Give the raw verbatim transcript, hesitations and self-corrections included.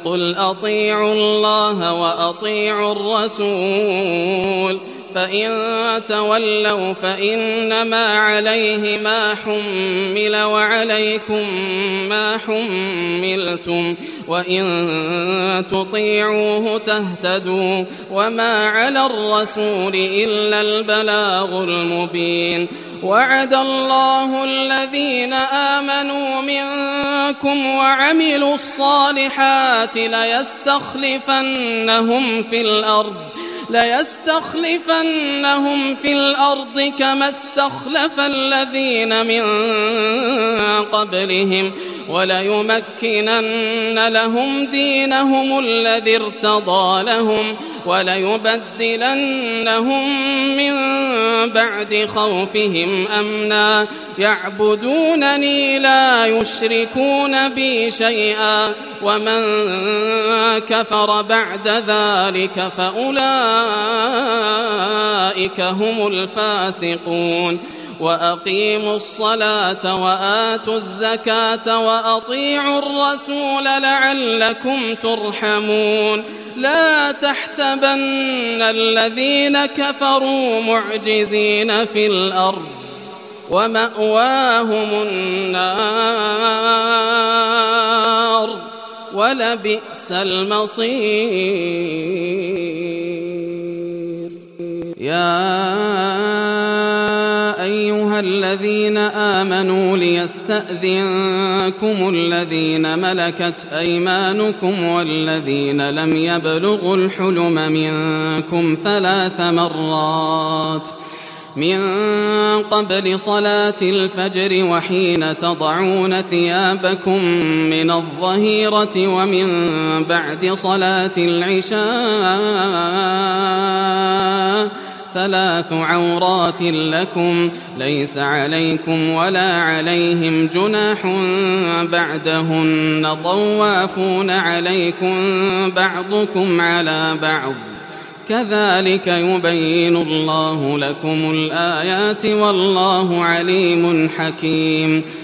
قل أطيعوا الله وأطيعوا الرسول فإن تولوا فإنما عليه ما حمل وعليكم ما حملتم وإن تطيعوه تهتدوا وما على الرسول إلا البلاغ المبين. وعد الله الذين آمنوا منكم وعملوا الصالحات ليستخلفنهم في الأرض ليستخلفنهم في الأرض كما استخلف الذين من قبلهم وليمكنن لهم دينهم الذي ارتضى لهم وليبدلنهم من بعد خوفهم أمنا يعبدونني لا يشركون بي شيئا ومن كفر بعد ذلك فأولئك هم الفاسقون. وأقيموا الصلاة وآتوا الزكاة وأطيعوا الرسول لعلكم ترحمون. لا تحسبن الذين كفروا معجزين في الأرض ومأواهم النار ولبئس المصير. يا أيها الذين آمنوا ليستأذنكم الذين ملكت أيمانكم والذين لم يبلغوا الحلم منكم ثلاث مرات من قبل صلاة الفجر وحين تضعون ثيابكم من الظهيرة ومن بعد صلاة العشاء ثلاث عورات لكم ليس عليكم ولا عليهم جناح بعدهن طوافون عليكم بعضكم على بعض كذلك يبين الله لكم الآيات والله عليم حكيم.